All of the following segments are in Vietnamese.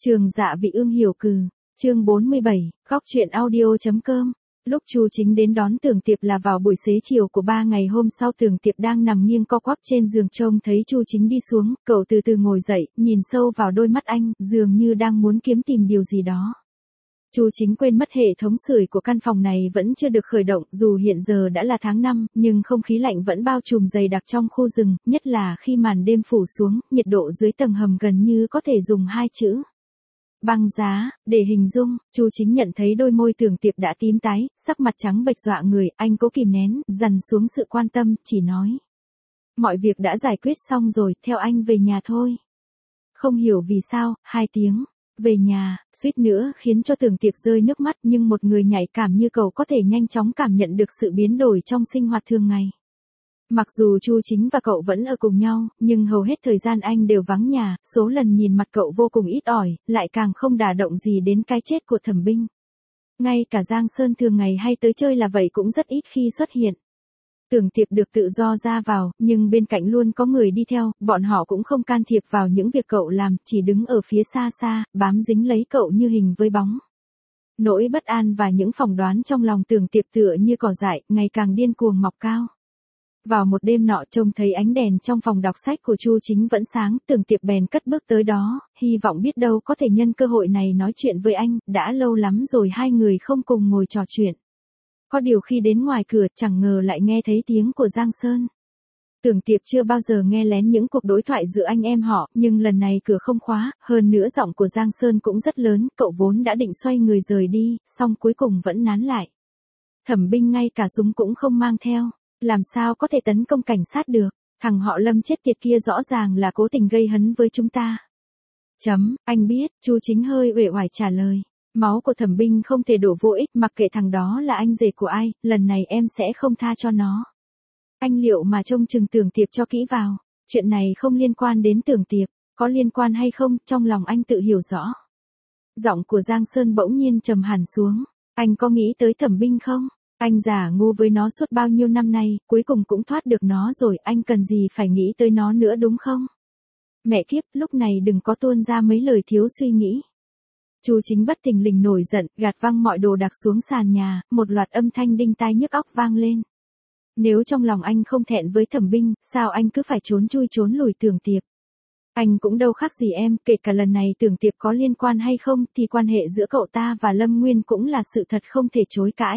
Trường Dạ Vị Ương hiểu cừ, chương 47, góc truyện audio.com. Lúc Chu Chính đến đón Tưởng Tiệp là vào buổi xế chiều của 3 ngày hôm sau. Tưởng Tiệp đang nằm nghiêng co quắp trên giường, trông thấy Chu Chính đi xuống, cậu từ từ ngồi dậy, nhìn sâu vào đôi mắt anh, dường như đang muốn kiếm tìm điều gì đó. Chu Chính quên mất hệ thống sưởi của căn phòng này vẫn chưa được khởi động, dù hiện giờ đã là tháng 5, nhưng không khí lạnh vẫn bao trùm dày đặc trong khu rừng, nhất là khi màn đêm phủ xuống, nhiệt độ dưới tầng hầm gần như có thể dùng hai chữ băng giá để hình dung. Chu Chính nhận thấy đôi môi Tưởng Tiệp đã tím tái, sắc mặt trắng bệch dọa người, anh cố kìm nén, dằn xuống sự quan tâm, chỉ nói: mọi việc đã giải quyết xong rồi, theo anh về nhà thôi. Không hiểu vì sao, 2 tiếng về nhà, suýt nữa khiến cho Tưởng Tiệp rơi nước mắt, nhưng một người nhạy cảm như cậu có thể nhanh chóng cảm nhận được sự biến đổi trong sinh hoạt thường ngày. Mặc dù Chu Chính và cậu vẫn ở cùng nhau, nhưng hầu hết thời gian anh đều vắng nhà, số lần nhìn mặt cậu vô cùng ít ỏi, lại càng không đả động gì đến cái chết của Thẩm Binh. Ngay cả Giang Sơn thường ngày hay tới chơi là vậy cũng rất ít khi xuất hiện. Tưởng Tiệp được tự do ra vào, nhưng bên cạnh luôn có người đi theo, bọn họ cũng không can thiệp vào những việc cậu làm, chỉ đứng ở phía xa xa, bám dính lấy cậu như hình với bóng. Nỗi bất an và những phỏng đoán trong lòng Tưởng Tiệp tựa như cỏ dại, ngày càng điên cuồng mọc cao. Vào một đêm nọ, trông thấy ánh đèn trong phòng đọc sách của Chu Chính vẫn sáng, Tưởng Tiệp bèn cất bước tới đó, hy vọng biết đâu có thể nhân cơ hội này nói chuyện với anh, đã lâu lắm rồi hai người không cùng ngồi trò chuyện. Có điều khi đến ngoài cửa, chẳng ngờ lại nghe thấy tiếng của Giang Sơn. Tưởng Tiệp chưa bao giờ nghe lén những cuộc đối thoại giữa anh em họ, nhưng lần này cửa không khóa, hơn nữa giọng của Giang Sơn cũng rất lớn, cậu vốn đã định xoay người rời đi, song cuối cùng vẫn nán lại. Thẩm Binh ngay cả súng cũng không mang theo. Làm sao có thể tấn công cảnh sát được, thằng họ Lâm chết tiệt kia rõ ràng là cố tình gây hấn với chúng ta. Anh biết, Chu Chính hơi uể oải trả lời. Máu của Thẩm Binh không thể đổ vô ích, mặc kệ thằng đó là anh rể của ai, lần này em sẽ không tha cho nó. Anh liệu mà trông chừng Tưởng Tiệp cho kỹ vào, chuyện này không liên quan đến Tưởng Tiệp, có liên quan hay không, trong lòng anh tự hiểu rõ. Giọng của Giang Sơn bỗng nhiên trầm hẳn xuống, anh có nghĩ tới Thẩm Binh không? Anh giả ngu với nó suốt bao nhiêu năm nay, cuối cùng cũng thoát được nó rồi, anh cần gì phải nghĩ tới nó nữa đúng không? Mẹ kiếp, lúc này đừng có tuôn ra mấy lời thiếu suy nghĩ. Chu Chính bất thình lình nổi giận, gạt văng mọi đồ đạc xuống sàn nhà, một loạt âm thanh đinh tai nhức óc vang lên. Nếu trong lòng anh không thẹn với Thẩm Binh, sao anh cứ phải trốn chui trốn lùi Tưởng Tiệp? Anh cũng đâu khác gì em, kể cả lần này Tưởng Tiệp có liên quan hay không, thì quan hệ giữa cậu ta và Lâm Nguyên cũng là sự thật không thể chối cãi.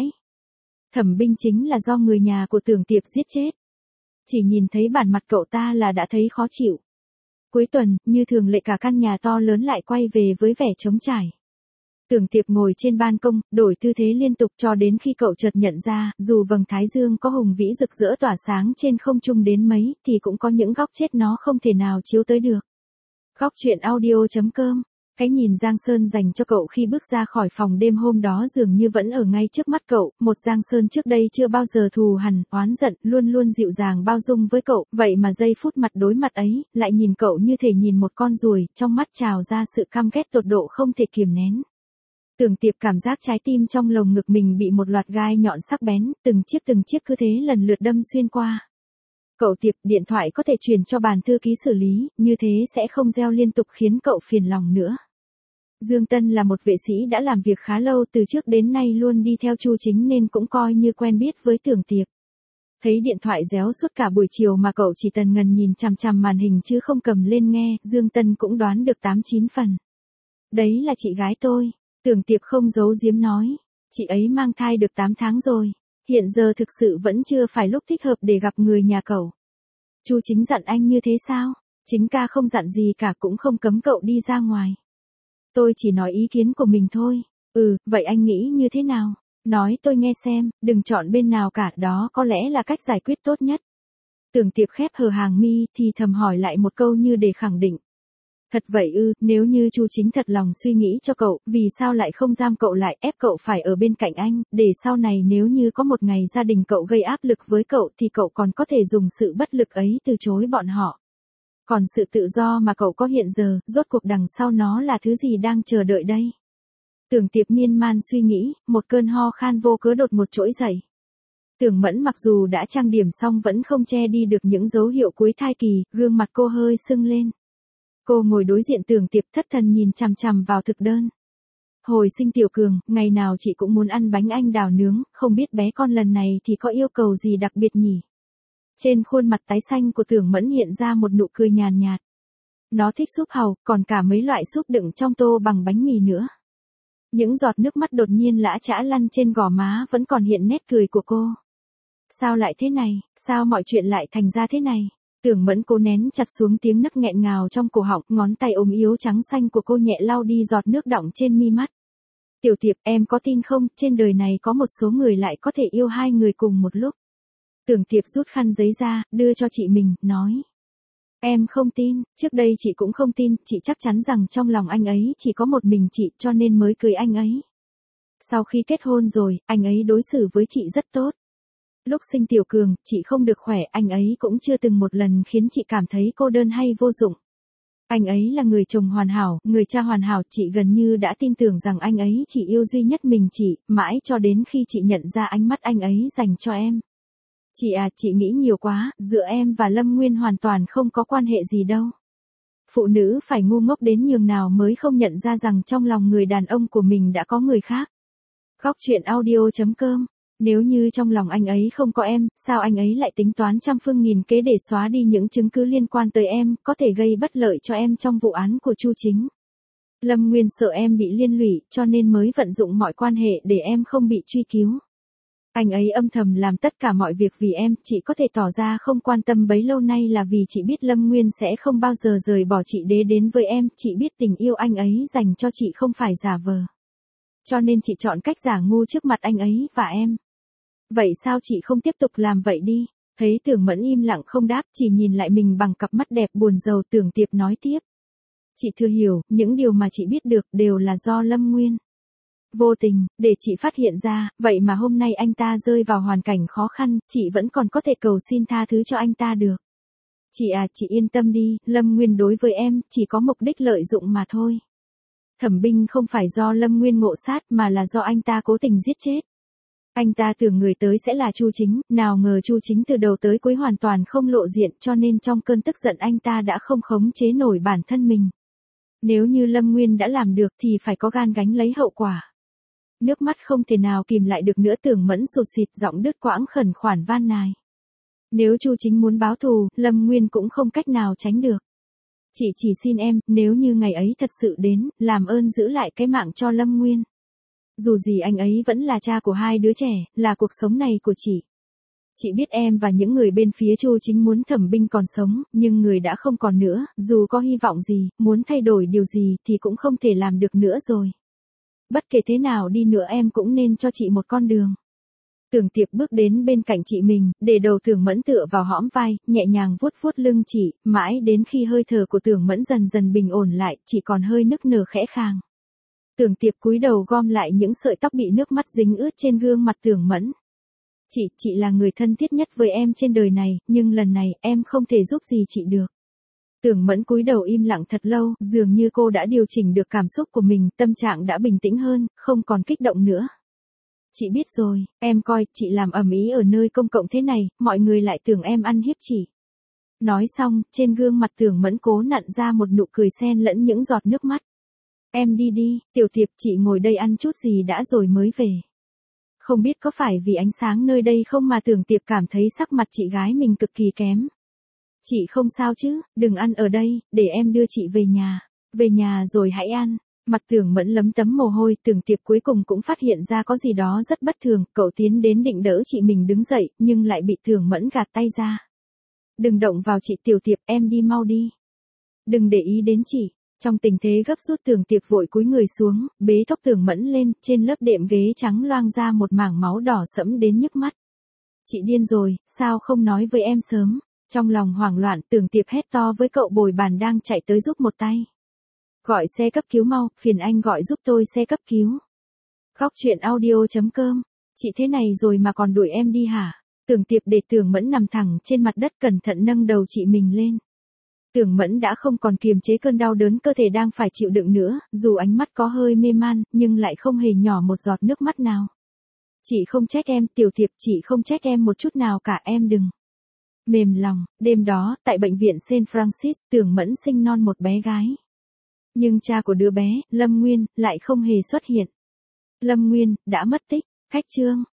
Thẩm Binh chính là do người nhà của Tưởng Tiệp giết chết. Chỉ nhìn thấy bản mặt cậu ta là đã thấy khó chịu. Cuối tuần, như thường lệ cả căn nhà to lớn lại quay về với vẻ trống trải. Tưởng Tiệp ngồi trên ban công, đổi tư thế liên tục cho đến khi cậu chợt nhận ra, dù vầng thái dương có hùng vĩ rực rỡ tỏa sáng trên không trung đến mấy, thì cũng có những góc chết nó không thể nào chiếu tới được. Góc truyện audio.com. Cái nhìn Giang Sơn dành cho cậu khi bước ra khỏi phòng đêm hôm đó dường như vẫn ở ngay trước mắt cậu, một Giang Sơn trước đây chưa bao giờ thù hằn, oán giận, luôn luôn dịu dàng bao dung với cậu, vậy mà giây phút mặt đối mặt ấy, lại nhìn cậu như thể nhìn một con ruồi, trong mắt trào ra sự căm ghét tột độ không thể kiềm nén. Tưởng Tiệp cảm giác trái tim trong lồng ngực mình bị một loạt gai nhọn sắc bén, từng chiếc cứ thế lần lượt đâm xuyên qua. Cậu Tiệp, điện thoại có thể truyền cho bàn thư ký xử lý, như thế sẽ không reo liên tục khiến cậu phiền lòng nữa. Dương Tân là một vệ sĩ đã làm việc khá lâu, từ trước đến nay luôn đi theo Chu Chính nên cũng coi như quen biết với Tưởng Tiệp. Thấy điện thoại réo suốt cả buổi chiều mà cậu chỉ tần ngần nhìn chằm chằm màn hình chứ không cầm lên nghe, Dương Tân cũng đoán được 8-9 phần. Đấy là chị gái tôi, Tưởng Tiệp không giấu giếm nói. Chị ấy mang thai được 8 tháng rồi. Hiện giờ thực sự vẫn chưa phải lúc thích hợp để gặp người nhà cậu. Chu Chính dặn anh như thế sao? Chính ca không dặn gì cả, cũng không cấm cậu đi ra ngoài. Tôi chỉ nói ý kiến của mình thôi. Vậy anh nghĩ như thế nào? Nói tôi nghe xem, đừng chọn bên nào cả, đó có lẽ là cách giải quyết tốt nhất. Tưởng Tiệp khép hờ hàng mi thì thầm hỏi lại một câu như để khẳng định. Thật vậy nếu như Chu Chính thật lòng suy nghĩ cho cậu, vì sao lại không giam cậu lại, ép cậu phải ở bên cạnh anh, để sau này nếu như có một ngày gia đình cậu gây áp lực với cậu thì cậu còn có thể dùng sự bất lực ấy từ chối bọn họ. Còn sự tự do mà cậu có hiện giờ, rốt cuộc đằng sau nó là thứ gì đang chờ đợi đây? Tưởng Tiệp miên man suy nghĩ, một cơn ho khan vô cớ đột một trỗi dậy. Tưởng Mẫn mặc dù đã trang điểm xong vẫn không che đi được những dấu hiệu cuối thai kỳ, gương mặt cô hơi sưng lên. Cô ngồi đối diện Tưởng Tiệp thất thần nhìn chằm chằm vào thực đơn. Hồi sinh Tiểu Cường, ngày nào chị cũng muốn ăn bánh anh đào nướng, không biết bé con lần này thì có yêu cầu gì đặc biệt nhỉ? Trên khuôn mặt tái xanh của Tưởng Mẫn hiện ra một nụ cười nhàn nhạt. Nó thích súp hàu, còn cả mấy loại súp đựng trong tô bằng bánh mì nữa. Những giọt nước mắt đột nhiên lã chã lăn trên gò má vẫn còn hiện nét cười của cô. Sao lại thế này, sao mọi chuyện lại thành ra thế này? Tưởng Mẫn cố nén chặt xuống tiếng nấc nghẹn ngào trong cổ họng, ngón tay ốm yếu trắng xanh của cô nhẹ lau đi giọt nước đọng trên mi mắt. Tiểu Tiệp, em có tin không, trên đời này có một số người lại có thể yêu hai người cùng một lúc. Tưởng Tiệp rút khăn giấy ra, đưa cho chị mình, nói. Em không tin, trước đây chị cũng không tin, chị chắc chắn rằng trong lòng anh ấy chỉ có một mình chị cho nên mới cưới anh ấy. Sau khi kết hôn rồi, anh ấy đối xử với chị rất tốt. Lúc sinh Tiểu Cường, chị không được khỏe, anh ấy cũng chưa từng một lần khiến chị cảm thấy cô đơn hay vô dụng. Anh ấy là người chồng hoàn hảo, người cha hoàn hảo, chị gần như đã tin tưởng rằng anh ấy chỉ yêu duy nhất mình chị, mãi cho đến khi chị nhận ra ánh mắt anh ấy dành cho em. Chị à, chị nghĩ nhiều quá, giữa em và Lâm Nguyên hoàn toàn không có quan hệ gì đâu. Phụ nữ phải ngu ngốc đến nhường nào mới không nhận ra rằng trong lòng người đàn ông của mình đã có người khác. Góc truyện audio.com. Nếu như trong lòng anh ấy không có em, sao anh ấy lại tính toán trăm phương nghìn kế để xóa đi những chứng cứ liên quan tới em, có thể gây bất lợi cho em trong vụ án của Chu Chính. Lâm Nguyên sợ em bị liên lụy, cho nên mới vận dụng mọi quan hệ để em không bị truy cứu. Anh ấy âm thầm làm tất cả mọi việc vì em, chị có thể tỏ ra không quan tâm bấy lâu nay là vì chị biết Lâm Nguyên sẽ không bao giờ rời bỏ chị để đến với em, chị biết tình yêu anh ấy dành cho chị không phải giả vờ. Cho nên chị chọn cách giả ngu trước mặt anh ấy và em. Vậy sao chị không tiếp tục làm vậy đi? Thấy Tưởng Mẫn im lặng không đáp, chỉ nhìn lại mình bằng cặp mắt đẹp buồn rầu. Tưởng Tiệp nói tiếp. Chị thừa hiểu, những điều mà chị biết được đều là do Lâm Nguyên vô tình, để chị phát hiện ra, vậy mà hôm nay anh ta rơi vào hoàn cảnh khó khăn, chị vẫn còn có thể cầu xin tha thứ cho anh ta được. Chị à, chị yên tâm đi, Lâm Nguyên đối với em, chỉ có mục đích lợi dụng mà thôi. Thẩm Binh không phải do Lâm Nguyên ngộ sát mà là do anh ta cố tình giết chết. Anh ta tưởng người tới sẽ là Chu Chính, nào ngờ Chu Chính từ đầu tới cuối hoàn toàn không lộ diện cho nên trong cơn tức giận anh ta đã không khống chế nổi bản thân mình. Nếu như Lâm Nguyên đã làm được thì phải có gan gánh lấy hậu quả. Nước mắt không thể nào kìm lại được nữa. Tưởng Mẫn sụt sịt giọng đứt quãng khẩn khoản van nài. Nếu Chu Chính muốn báo thù, Lâm Nguyên cũng không cách nào tránh được. Chị chỉ xin em, nếu như ngày ấy thật sự đến, làm ơn giữ lại cái mạng cho Lâm Nguyên. Dù gì anh ấy vẫn là cha của hai đứa trẻ, là cuộc sống này của chị. Chị biết em và những người bên phía Chu Chính muốn Thẩm Binh còn sống, nhưng người đã không còn nữa, dù có hy vọng gì, muốn thay đổi điều gì thì cũng không thể làm được nữa rồi. Bất kể thế nào đi nữa em cũng nên cho chị một con đường. Tưởng Tiệp bước đến bên cạnh chị mình, để đầu Tưởng Mẫn tựa vào hõm vai, nhẹ nhàng vuốt vuốt lưng chị, mãi đến khi hơi thở của Tưởng Mẫn dần dần bình ổn lại, chỉ còn hơi nức nở khẽ khàng. Tưởng Tiệp cúi đầu gom lại những sợi tóc bị nước mắt dính ướt trên gương mặt Tưởng Mẫn. Chị là người thân thiết nhất với em trên đời này, nhưng lần này em không thể giúp gì chị được. Tưởng Mẫn cúi đầu im lặng thật lâu, dường như cô đã điều chỉnh được cảm xúc của mình, tâm trạng đã bình tĩnh hơn, không còn kích động nữa. Chị biết rồi, em coi, chị làm ầm ĩ ở nơi công cộng thế này, mọi người lại tưởng em ăn hiếp chị. Nói xong, trên gương mặt Tưởng Mẫn cố nặn ra một nụ cười xen lẫn những giọt nước mắt. Em đi đi, Tiểu Tiệp, chị ngồi đây ăn chút gì đã rồi mới về. Không biết có phải vì ánh sáng nơi đây không mà Tưởng Tiệp cảm thấy sắc mặt chị gái mình cực kỳ kém. Chị không sao chứ, đừng ăn ở đây, để em đưa chị về nhà. Về nhà rồi hãy ăn. Mặt Tưởng Mẫn lấm tấm mồ hôi. Tưởng Tiệp cuối cùng cũng phát hiện ra có gì đó rất bất thường, cậu tiến đến định đỡ chị mình đứng dậy, nhưng lại bị Tưởng Mẫn gạt tay ra. Đừng động vào chị. Tiểu Tiệp, em đi mau đi. Đừng để ý đến chị. Trong tình thế gấp rút Tưởng Tiệp vội cúi người xuống, bế tóc Tưởng Mẫn lên, trên lớp đệm ghế trắng loang ra một mảng máu đỏ sẫm đến nhức mắt. Chị điên rồi, sao không nói với em sớm? Trong lòng hoảng loạn, Tưởng Tiệp hét to với cậu bồi bàn đang chạy tới giúp một tay. Gọi xe cấp cứu mau, phiền anh gọi giúp tôi xe cấp cứu. Góc truyện audio.com. Chị thế này rồi mà còn đuổi em đi hả? Tưởng Tiệp để Tưởng Mẫn nằm thẳng trên mặt đất cẩn thận nâng đầu chị mình lên. Tưởng Mẫn đã không còn kiềm chế cơn đau đớn cơ thể đang phải chịu đựng nữa, dù ánh mắt có hơi mê man, nhưng lại không hề nhỏ một giọt nước mắt nào. Chị không trách em, Tiểu Tiệp, chị không trách em một chút nào cả, em đừng. Mềm lòng, đêm đó, tại bệnh viện Saint Francis, Tưởng Mẫn sinh non một bé gái. Nhưng cha của đứa bé, Lâm Nguyên, lại không hề xuất hiện. Lâm Nguyên, đã mất tích. Khách chương.